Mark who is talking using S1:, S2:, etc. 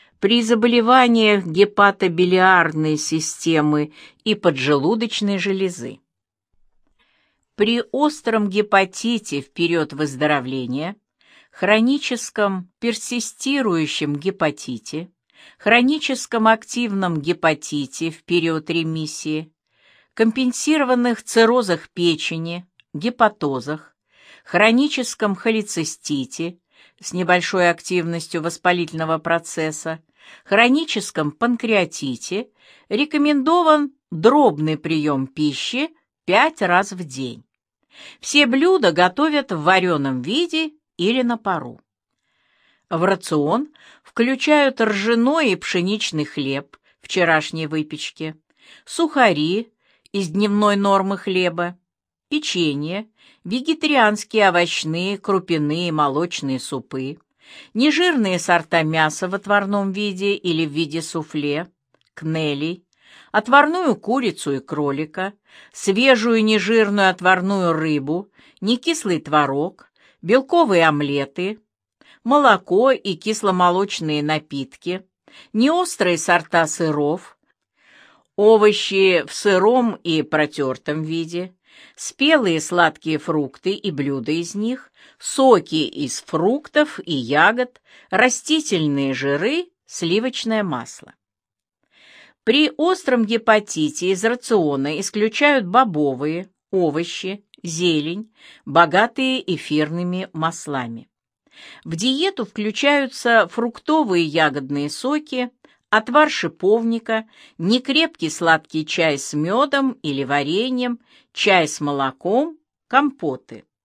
S1: При заболеваниях гепатобилиарной системы и поджелудочной железы. При остром гепатите в период выздоровления, хроническом персистирующем гепатите, хроническом активном гепатите в период ремиссии, компенсированных циррозах печени, гепатозах, хроническом холецистите с небольшой активностью воспалительного процесса, хроническом панкреатите рекомендован дробный прием пищи 5 раз в день. Все блюда готовят в вареном виде или на пару. В рацион включают ржаной и пшеничный хлеб вчерашней выпечки, сухари из дневной нормы хлеба, печенье, вегетарианские овощные, крупяные, молочные супы, нежирные сорта мяса в отварном виде или в виде суфле, кнелей, отварную курицу и кролика, свежую нежирную отварную рыбу, некислый творог, белковые омлеты, молоко и кисломолочные напитки, неострые сорта сыров, овощи в сыром и протертом виде, спелые сладкие фрукты и блюда из них, соки из фруктов и ягод, растительные жиры, сливочное масло. При остром гепатите из рациона исключают бобовые, овощи, зелень, богатые эфирными маслами. В диету включаются фруктовые ягодные соки, отвар шиповника, некрепкий сладкий чай с медом или вареньем, чай с молоком, компоты.